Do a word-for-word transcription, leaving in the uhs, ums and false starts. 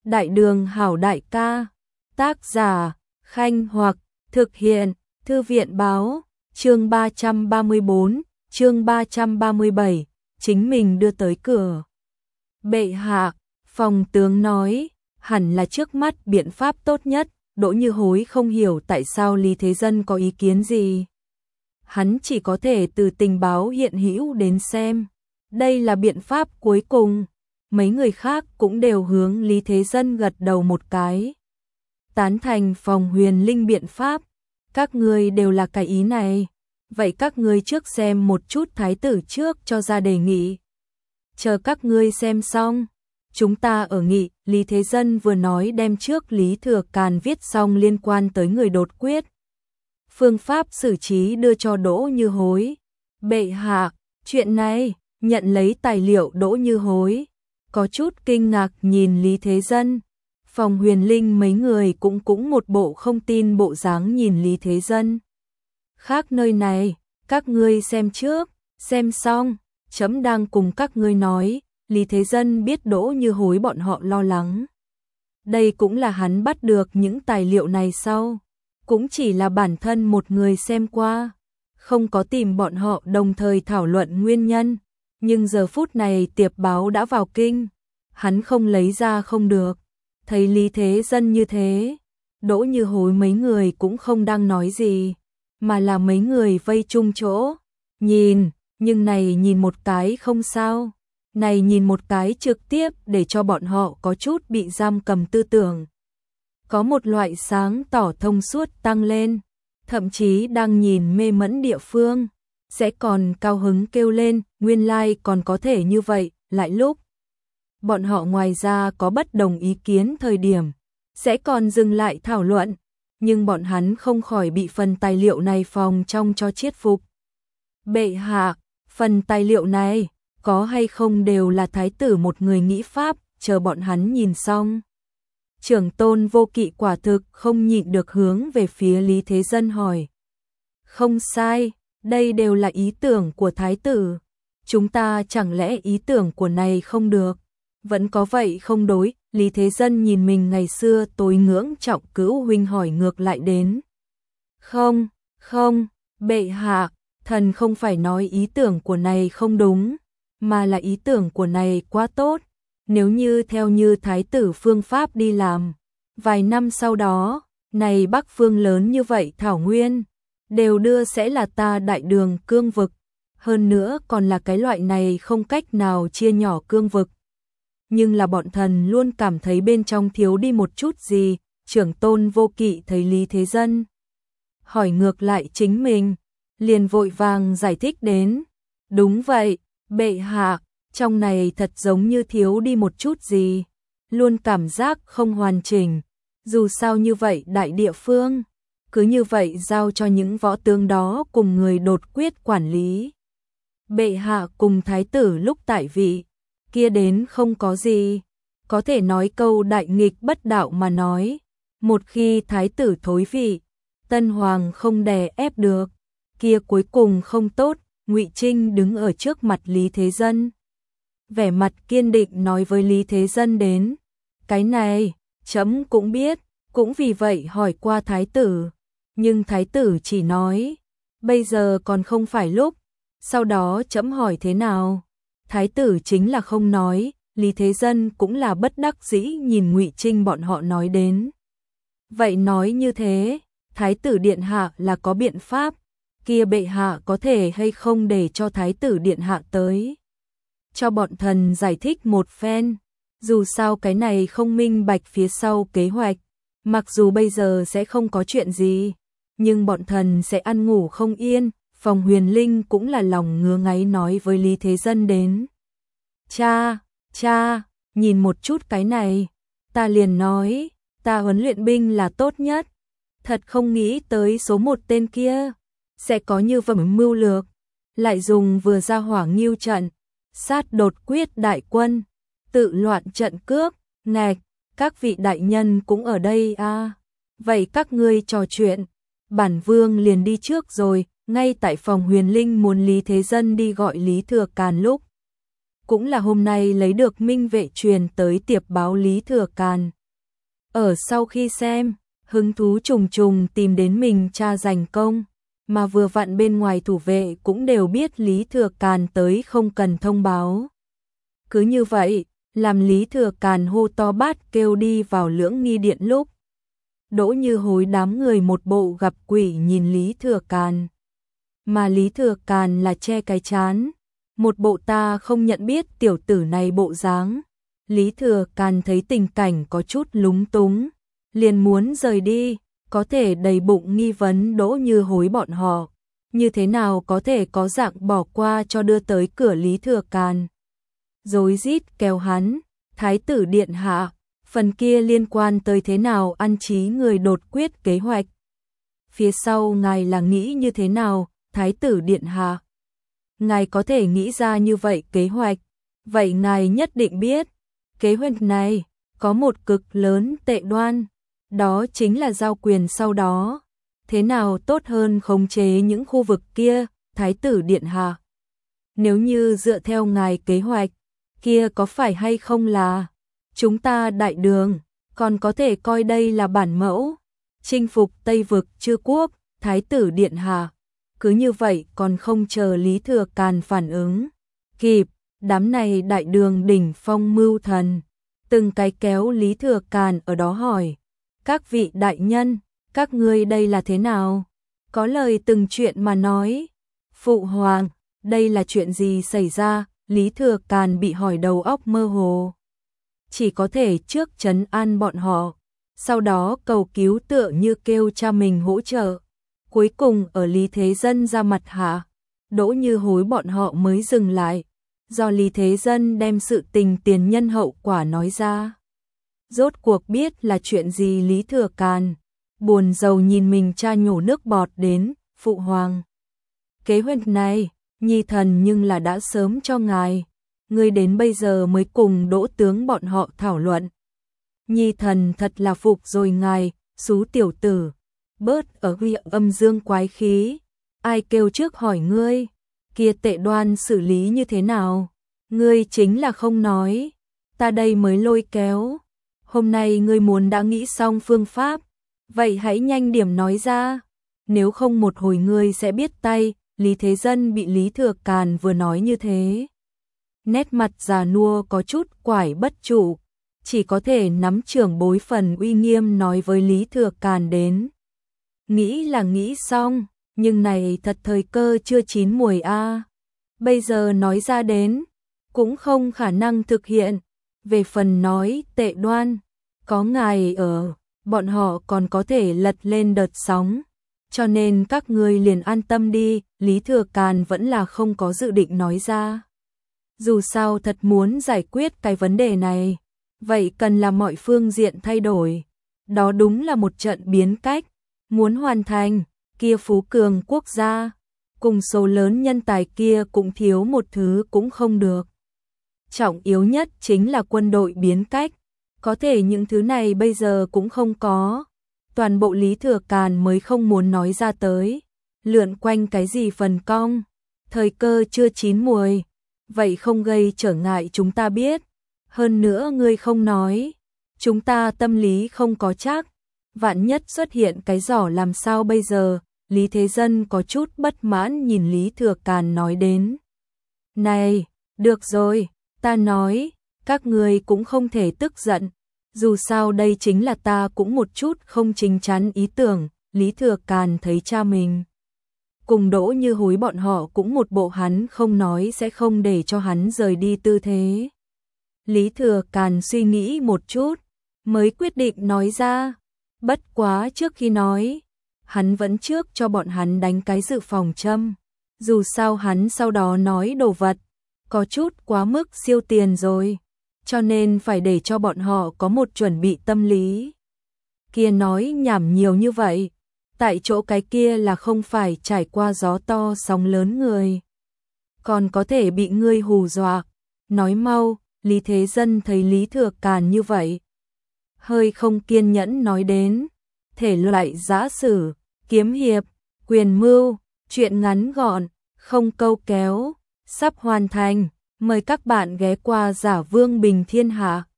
Đại đường hảo đại ca, tác giả, Khanh Hoặc, thực hiện, Thư viện báo, chương ba trăm ba mươi bốn, chương ba trăm ba mươi bảy, chính mình đưa tới cửa. Bệ hạ, phòng tướng nói, hẳn là trước mắt biện pháp tốt nhất, Đỗ Như Hối không hiểu tại sao Lý Thế Dân có ý kiến gì. Hắn chỉ có thể từ tình báo hiện hữu đến xem. Đây là biện pháp cuối cùng. Mấy người khác cũng đều hướng Lý Thế Dân gật đầu một cái. Tán thành Phòng Huyền Linh biện pháp. Các ngươi đều là cái ý này. Vậy các ngươi trước xem một chút thái tử trước cho ra đề nghị. Chờ các ngươi xem xong. Chúng ta ở nghị, Lý Thế Dân vừa nói đem trước Lý Thừa Càn viết xong liên quan tới người đột quyết. Phương pháp xử trí đưa cho Đỗ Như Hối. Bệ hạ, chuyện này, nhận lấy tài liệu Đỗ Như Hối. Có chút kinh ngạc nhìn Lý Thế Dân. Phòng Huyền Linh mấy người cũng cũng một bộ không tin bộ dáng nhìn Lý Thế Dân. Khác nơi này, các ngươi xem trước, xem xong, chấm đang cùng các ngươi nói. Lý Thế Dân biết Đỗ Như Hối bọn họ lo lắng. Đây cũng là hắn bắt được những tài liệu này sau. Cũng chỉ là bản thân một người xem qua. Không có tìm bọn họ đồng thời thảo luận nguyên nhân. Nhưng giờ phút này tiệp báo đã vào kinh. Hắn không lấy ra không được. Thấy Lý Thế Dân như thế. Đỗ Như Hối mấy người cũng không đang nói gì. Mà là mấy người vây chung chỗ. Nhìn, nhưng này nhìn một cái không sao. Này nhìn một cái trực tiếp để cho bọn họ có chút bị giam cầm tư tưởng. Có một loại sáng tỏ thông suốt tăng lên, thậm chí đang nhìn mê mẫn địa phương, sẽ còn cao hứng kêu lên, nguyên lai like còn có thể như vậy, lại lúc. Bọn họ ngoài ra có bất đồng ý kiến thời điểm, sẽ còn dừng lại thảo luận, nhưng bọn hắn không khỏi bị phần tài liệu này phòng trong cho chiết phục. Bệ hạ, phần tài liệu này, có hay không đều là thái tử một người nghĩ pháp, chờ bọn hắn nhìn xong. Trưởng tôn Vô Kỵ quả thực không nhịn được hướng về phía Lý Thế Dân hỏi. Không sai, đây đều là ý tưởng của thái tử. Chúng ta chẳng lẽ ý tưởng của này không được? Vẫn có vậy không đối, Lý Thế Dân nhìn mình ngày xưa tối ngưỡng trọng cữu huynh hỏi ngược lại đến. Không, không, bệ hạ, thần không phải nói ý tưởng của này không đúng, mà là ý tưởng của này quá tốt. Nếu như theo như thái tử phương pháp đi làm, vài năm sau đó, này Bắc Phương lớn như vậy thảo nguyên, đều đưa sẽ là ta đại đường cương vực, hơn nữa còn là cái loại này không cách nào chia nhỏ cương vực. Nhưng là bọn thần luôn cảm thấy bên trong thiếu đi một chút gì, trưởng tôn Vô Kỵ thấy Lý Thế Dân. Hỏi ngược lại chính mình, liền vội vàng giải thích đến, đúng vậy, bệ hạ. Trong này thật giống như thiếu đi một chút gì, luôn cảm giác không hoàn chỉnh, dù sao như vậy đại địa phương, cứ như vậy giao cho những võ tướng đó cùng người đột quyết quản lý. Bệ hạ cùng thái tử lúc tại vị, kia đến không có gì, có thể nói câu đại nghịch bất đạo mà nói, một khi thái tử thối vị, tân hoàng không đè ép được, kia cuối cùng không tốt. Ngụy Trinh đứng ở trước mặt Lý Thế Dân. Vẻ mặt kiên định nói với Lý Thế Dân đến, cái này, chấm cũng biết, cũng vì vậy hỏi qua thái tử, nhưng thái tử chỉ nói, bây giờ còn không phải lúc, sau đó chấm hỏi thế nào, thái tử chính là không nói, Lý Thế Dân cũng là bất đắc dĩ nhìn Ngụy Trinh bọn họ nói đến. Vậy nói như thế, thái tử điện hạ là có biện pháp, kia bệ hạ có thể hay không để cho thái tử điện hạ tới. Cho bọn thần giải thích một phen, dù sao cái này không minh bạch phía sau kế hoạch, mặc dù bây giờ sẽ không có chuyện gì, nhưng bọn thần sẽ ăn ngủ không yên. Phòng Huyền Linh cũng là lòng ngứa ngáy nói với Lý Thế Dân đến. Cha, cha, nhìn một chút cái này, ta liền nói, ta huấn luyện binh là tốt nhất, thật không nghĩ tới số một tên kia, sẽ có như vậy mưu lược, lại dùng vừa ra hỏa nghiêu trận. Sát đột quyết đại quân, tự loạn trận cước, ngạch, các vị đại nhân cũng ở đây à. Vậy các ngươi trò chuyện, bản vương liền đi trước rồi, ngay tại phòng Huyền Linh muốn Lý Thế Dân đi gọi Lý Thừa Càn lúc. Cũng là hôm nay lấy được minh vệ truyền tới tiệp báo Lý Thừa Càn, Ở sau khi xem, hứng thú trùng trùng tìm đến mình cha giành công, mà vừa vặn bên ngoài thủ vệ cũng đều biết Lý Thừa Càn tới không cần thông báo. Cứ như vậy, làm Lý Thừa Càn hô to bát kêu đi vào Lưỡng Nghi Điện lúc. Đỗ Như Hối đám người một bộ gặp quỷ nhìn Lý Thừa Càn. Mà Lý Thừa Càn là che cái chán, một bộ ta không nhận biết tiểu tử này bộ dáng. Lý Thừa Càn thấy tình cảnh có chút lúng túng, liền muốn rời đi, có thể đầy bụng nghi vấn Đỗ Như Hối bọn họ, như thế nào có thể có dạng bỏ qua cho đưa tới cửa Lý Thừa Càn. Rối rít kéo hắn, Thái tử điện hạ, phần kia liên quan tới thế nào ăn trí người đột quyết kế hoạch. Phía sau ngài là nghĩ như thế nào, Thái tử điện hạ? Ngài có thể nghĩ ra như vậy kế hoạch, vậy ngài nhất định biết, kế hoạch này có một cực lớn tệ đoan, đó chính là giao quyền sau đó. Thế nào tốt hơn khống chế những khu vực kia, Thái tử điện hạ? Nếu như dựa theo ngài kế hoạch, kia có phải hay không là chúng ta đại đường, còn có thể coi đây là bản mẫu, chinh phục Tây vực Chư quốc, Thái tử điện hạ. Cứ như vậy còn không chờ Lý Thừa Càn phản ứng kịp, đám này đại đường đỉnh phong mưu thần, từng cái kéo Lý Thừa Càn ở đó hỏi, các vị đại nhân, các ngươi đây là thế nào? Có lời từng chuyện mà nói. Phụ hoàng, đây là chuyện gì xảy ra? Lý Thừa Càn bị hỏi đầu óc mơ hồ. Chỉ có thể trước trấn an bọn họ, sau đó cầu cứu tựa như kêu cha mình hỗ trợ. Cuối cùng ở Lý Thế Dân ra mặt hạ, Đỗ Như Hối bọn họ mới dừng lại, do Lý Thế Dân đem sự tình tiền nhân hậu quả nói ra. Rốt cuộc biết là chuyện gì. Lý Thừa Càn buồn rầu nhìn mình cha nhổ nước bọt đến, phụ hoàng. Kế hoạch này, nhi thần nhưng là đã sớm cho ngài, ngươi đến bây giờ mới cùng Đỗ tướng bọn họ thảo luận. Nhi thần thật là phục rồi ngài, xú tiểu tử, bớt ở huy âm dương quái khí, ai kêu trước hỏi ngươi, kia tệ đoan xử lý như thế nào, ngươi chính là không nói, ta đây mới lôi kéo. Hôm nay ngươi muốn đã nghĩ xong phương pháp, vậy hãy nhanh điểm nói ra, nếu không một hồi ngươi sẽ biết tay. Lý Thế Dân bị Lý Thừa Càn vừa nói như thế, nét mặt già nua có chút quải bất trụ, chỉ có thể nắm trưởng bối phần uy nghiêm nói với Lý Thừa Càn đến. Nghĩ là nghĩ xong, nhưng này thật thời cơ chưa chín mùi a. Bây giờ nói ra đến, cũng không khả năng thực hiện. Về phần nói tệ đoan, có ngài ở, bọn họ còn có thể lật lên đợt sóng. Cho nên các ngươi liền an tâm đi, Lý Thừa Càn vẫn là không có dự định nói ra. Dù sao thật muốn giải quyết cái vấn đề này, vậy cần là mọi phương diện thay đổi. Đó đúng là một trận biến cách, muốn hoàn thành, kia phú cường quốc gia, cùng số lớn nhân tài kia cũng thiếu một thứ cũng không được. Trọng yếu nhất chính là quân đội biến cách, có thể những thứ này bây giờ cũng không có. Toàn bộ Lý Thừa Càn mới không muốn nói ra tới, lượn quanh cái gì phần cong, thời cơ chưa chín mùi, vậy không gây trở ngại chúng ta biết, hơn nữa ngươi không nói, chúng ta tâm lý không có chắc, vạn nhất xuất hiện cái giỏ làm sao bây giờ. Lý Thế Dân có chút bất mãn nhìn Lý Thừa Càn nói đến. Này, được rồi, ta nói, các ngươi cũng không thể tức giận. Dù sao đây chính là ta cũng một chút không chính chắn ý tưởng. Lý Thừa Càn thấy cha mình cùng Đỗ Như Hối bọn họ cũng một bộ hắn không nói sẽ không để cho hắn rời đi tư thế. Lý Thừa Càn suy nghĩ một chút, mới quyết định nói ra. Bất quá trước khi nói, hắn vẫn trước cho bọn hắn đánh cái dự phòng châm. Dù sao hắn sau đó nói đồ vật, có chút quá mức siêu tiền rồi. Cho nên phải để cho bọn họ có một chuẩn bị tâm lý. Kia nói nhảm nhiều như vậy, tại chỗ cái kia là không phải trải qua gió to sóng lớn người. Còn có thể bị ngươi hù dọa. Nói mau, Lý Thế Dân thấy Lý Thừa Càn như vậy, hơi không kiên nhẫn nói đến. Thể loại giã sử, kiếm hiệp, quyền mưu, chuyện ngắn gọn, không câu kéo, sắp hoàn thành. Mời các bạn ghé qua Giả Vương Bình Thiên Hạ.